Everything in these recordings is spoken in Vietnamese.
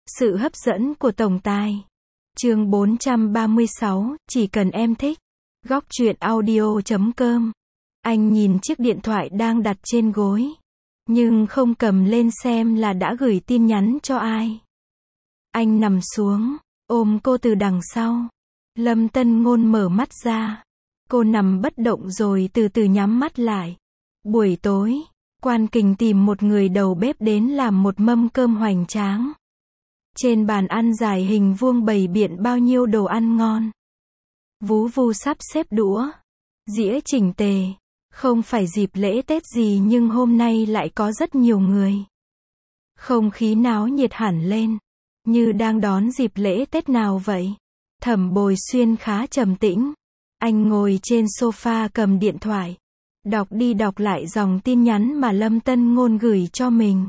Sự hấp dẫn của tổng tài. Chương 436, chỉ cần em thích. Góc truyện audio.com. Anh nhìn chiếc điện thoại đang đặt trên gối, nhưng không cầm lên xem là đã gửi tin nhắn cho ai. Anh nằm xuống, ôm cô từ đằng sau. Lâm Tân Ngôn mở mắt ra. Cô nằm bất động rồi từ từ nhắm mắt lại. Buổi tối, Quan Kình tìm một người đầu bếp đến làm một mâm cơm hoành tráng. Trên bàn ăn dài hình vuông bày biện bao nhiêu đồ ăn ngon. Vú Vu sắp xếp đũa, dĩa chỉnh tề. Không phải dịp lễ Tết gì nhưng hôm nay lại có rất nhiều người. Không khí náo nhiệt hẳn lên, như đang đón dịp lễ Tết nào vậy. Thẩm Bồi Xuyên khá trầm tĩnh. Anh ngồi trên sofa cầm điện thoại, đọc đi đọc lại dòng tin nhắn mà Lâm Tân Ngôn gửi cho mình.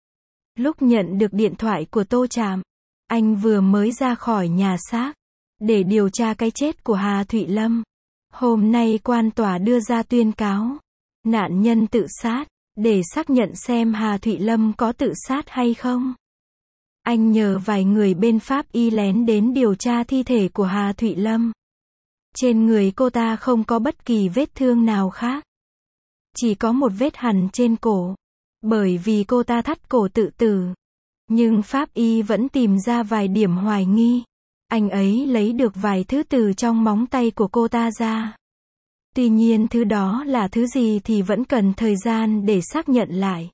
Lúc nhận được điện thoại của Tô Trạm, anh vừa mới ra khỏi nhà xác để điều tra cái chết của Hà Thụy Lâm. Hôm nay quan tòa đưa ra tuyên cáo nạn nhân tự sát, để xác nhận xem Hà Thụy Lâm có tự sát hay không. Anh nhờ vài người bên Pháp y lén đến điều tra thi thể của Hà Thụy Lâm. Trên người cô ta không có bất kỳ vết thương nào khác, chỉ có một vết hằn trên cổ, bởi vì cô ta thắt cổ tự tử. Nhưng Pháp y vẫn tìm ra vài điểm hoài nghi. Anh ấy lấy được vài thứ từ trong móng tay của cô ta ra. Tuy nhiên thứ đó là thứ gì thì vẫn cần thời gian để xác nhận lại.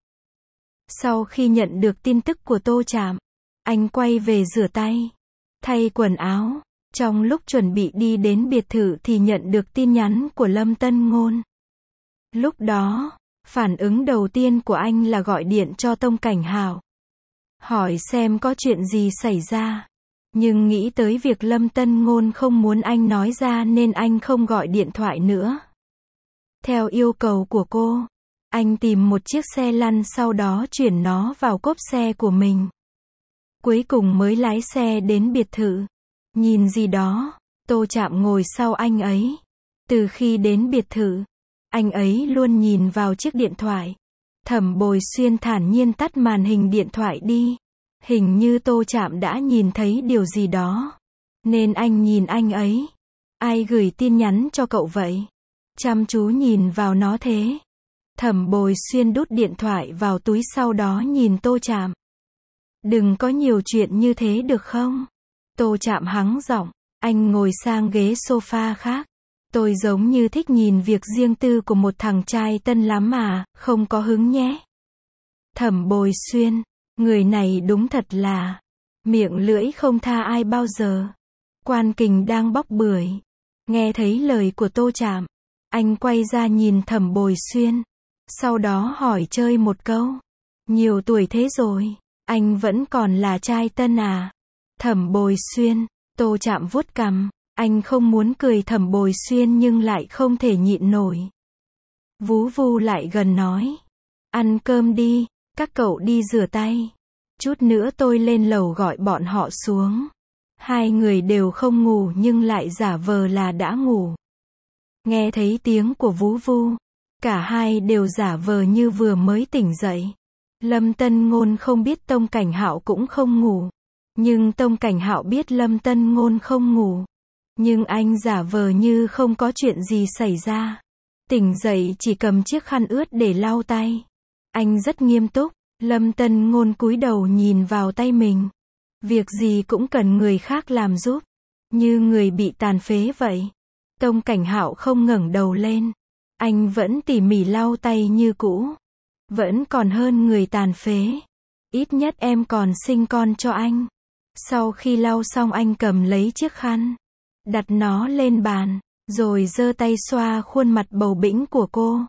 Sau khi nhận được tin tức của Tô Trạm, anh quay về rửa tay, thay quần áo. Trong lúc chuẩn bị đi đến biệt thự thì nhận được tin nhắn của Lâm Tân Ngôn. Lúc đó, phản ứng đầu tiên của anh là gọi điện cho Tông Cảnh Hạo, hỏi xem có chuyện gì xảy ra. Nhưng nghĩ tới việc Lâm Tân Ngôn không muốn anh nói ra nên anh không gọi điện thoại nữa. Theo yêu cầu của cô, anh tìm một chiếc xe lăn sau đó chuyển nó vào cốp xe của mình. Cuối cùng mới lái xe đến biệt thự. Nhìn gì đó, Tô Trạm ngồi sau anh ấy. Từ khi đến biệt thự, anh ấy luôn nhìn vào chiếc điện thoại. Thẩm Bồi Xuyên thản nhiên tắt màn hình điện thoại đi. Hình như Tô Trạm đã nhìn thấy điều gì đó, nên anh nhìn anh ấy. Ai gửi tin nhắn cho cậu vậy? Chăm chú nhìn vào nó thế. Thẩm Bồi Xuyên đút điện thoại vào túi sau đó nhìn Tô Trạm. Đừng có nhiều chuyện như thế được không? Tô Trạm hắng giọng. Anh ngồi sang ghế sofa khác. Tôi giống như thích nhìn việc riêng tư của một thằng trai tân lắm mà, không có hứng nhé. Thẩm Bồi Xuyên, người này đúng thật là miệng lưỡi không tha ai bao giờ. Quan Kình đang bóc bưởi, nghe thấy lời của Tô Trạm, anh quay ra nhìn Thẩm Bồi Xuyên, sau đó hỏi chơi một câu. Nhiều tuổi thế rồi, anh vẫn còn là trai tân à? Thẩm Bồi Xuyên, Tô Trạm vuốt cằm, anh không muốn cười Thẩm Bồi Xuyên nhưng lại không thể nhịn nổi. Vú Vu lại gần nói, ăn cơm đi, các cậu đi rửa tay. Chút nữa tôi lên lầu gọi bọn họ xuống. Hai người đều không ngủ nhưng lại giả vờ là đã ngủ. Nghe thấy tiếng của Vú Vu, cả hai đều giả vờ như vừa mới tỉnh dậy. Lâm Tân Ngôn không biết Tông Cảnh Hạo cũng không ngủ. Nhưng Tông Cảnh Hạo biết Lâm Tân Ngôn không ngủ. Nhưng anh giả vờ như không có chuyện gì xảy ra. Tỉnh dậy chỉ cầm chiếc khăn ướt để lau tay. Anh rất nghiêm túc. Lâm Tân Ngôn cúi đầu nhìn vào tay mình. Việc gì cũng cần người khác làm giúp. Như người bị tàn phế vậy. Tông Cảnh Hạo không ngẩng đầu lên. Anh vẫn tỉ mỉ lau tay như cũ. Vẫn còn hơn người tàn phế. Ít nhất em còn sinh con cho anh. Sau khi lau xong anh cầm lấy chiếc khăn, đặt nó lên bàn, rồi giơ tay xoa khuôn mặt bầu bĩnh của cô.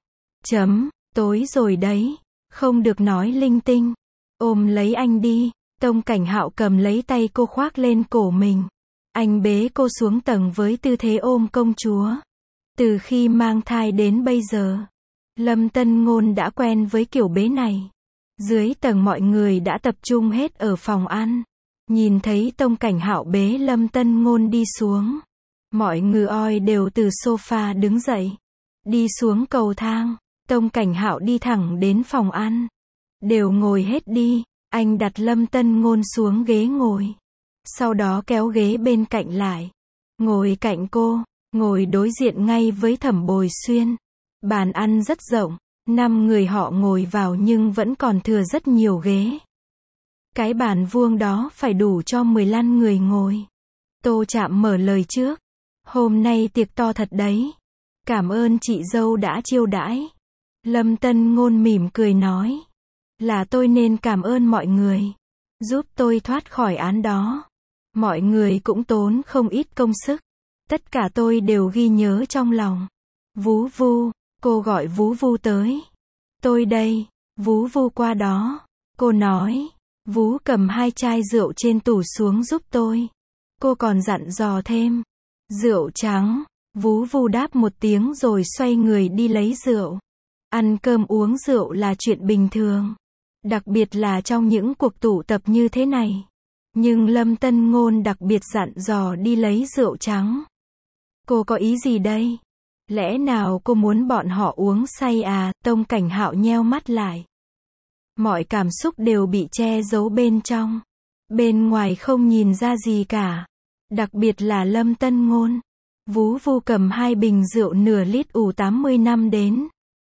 Tối rồi đấy. Không được nói linh tinh. Ôm lấy anh đi. Tông Cảnh Hạo cầm lấy tay cô khoác lên cổ mình. Anh bế cô xuống tầng với tư thế ôm công chúa. Từ khi mang thai đến bây giờ, Lâm Tân Ngôn đã quen với kiểu bế này. Dưới tầng mọi người đã tập trung hết ở phòng ăn. Nhìn thấy Tông Cảnh Hạo bế Lâm Tân Ngôn đi xuống, mọi người oi đều từ sofa đứng dậy, đi xuống cầu thang. Tông Cảnh Hạo đi thẳng đến phòng ăn. Đều ngồi hết đi. Anh đặt Lâm Tân Ngôn xuống ghế ngồi. Sau đó kéo ghế bên cạnh lại. Ngồi cạnh cô, ngồi đối diện ngay với Thẩm Bồi Xuyên. Bàn ăn rất rộng, 5 người họ ngồi vào nhưng vẫn còn thừa rất nhiều ghế. Cái bàn vuông đó phải đủ cho 15 người ngồi. Tô Trạm mở lời trước. Hôm nay tiệc to thật đấy. Cảm ơn chị dâu đã chiêu đãi. Lâm Tân Ngôn mỉm cười nói. Là tôi nên cảm ơn mọi người. Giúp tôi thoát khỏi án đó. Mọi người cũng tốn không ít công sức. Tất cả tôi đều ghi nhớ trong lòng. Vú Vu, cô gọi Vú Vu tới. Tôi đây, Vú Vu qua đó. Cô nói. Vú cầm 2 chai rượu trên tủ xuống giúp tôi. Cô còn dặn dò thêm. Rượu trắng. Vú Vu đáp một tiếng rồi xoay người đi lấy rượu. Ăn cơm uống rượu là chuyện bình thường. Đặc biệt là trong những cuộc tụ tập như thế này. Nhưng Lâm Tân Ngôn đặc biệt dặn dò đi lấy rượu trắng. Cô có ý gì đây? Lẽ nào cô muốn bọn họ uống say à? Tông Cảnh Hạo nheo mắt lại. Mọi cảm xúc đều bị che giấu bên trong. Bên ngoài không nhìn ra gì cả. Đặc biệt là Lâm Tân Ngôn. Vú Vu cầm 2 bình rượu nửa lít ủ 80 năm đến.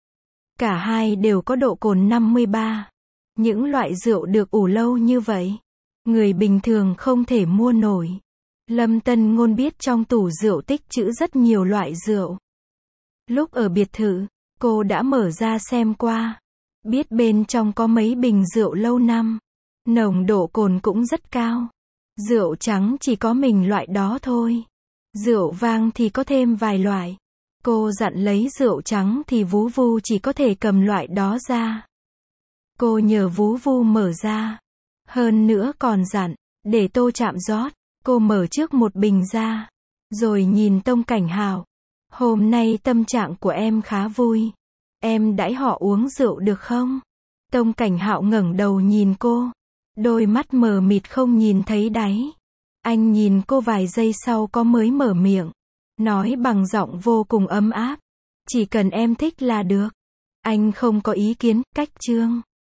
Cả hai đều có độ cồn 53. Những loại rượu được ủ lâu như vậy, người bình thường không thể mua nổi. Lâm Tân Ngôn biết trong tủ rượu tích trữ rất nhiều loại rượu. Lúc ở biệt thự, cô đã mở ra xem qua. Biết bên trong có mấy bình rượu lâu năm. Nồng độ cồn cũng rất cao. Rượu trắng chỉ có mình loại đó thôi. Rượu vang thì có thêm vài loại. Cô dặn lấy rượu trắng thì Vú Vu chỉ có thể cầm loại đó ra. Cô nhờ Vú Vu mở ra. Hơn nữa còn dặn, để Tô Trạm rót. Cô mở trước một bình ra. Rồi nhìn Tông Cảnh Hạo. Hôm nay tâm trạng của em khá vui. Em đãi họ uống rượu được không? Tông Cảnh Hạo ngẩng đầu nhìn cô. Đôi mắt mờ mịt không nhìn thấy đáy. Anh nhìn cô vài giây sau có mới mở miệng. Nói bằng giọng vô cùng ấm áp. Chỉ cần em thích là được. Anh không có ý kiến, cách chương.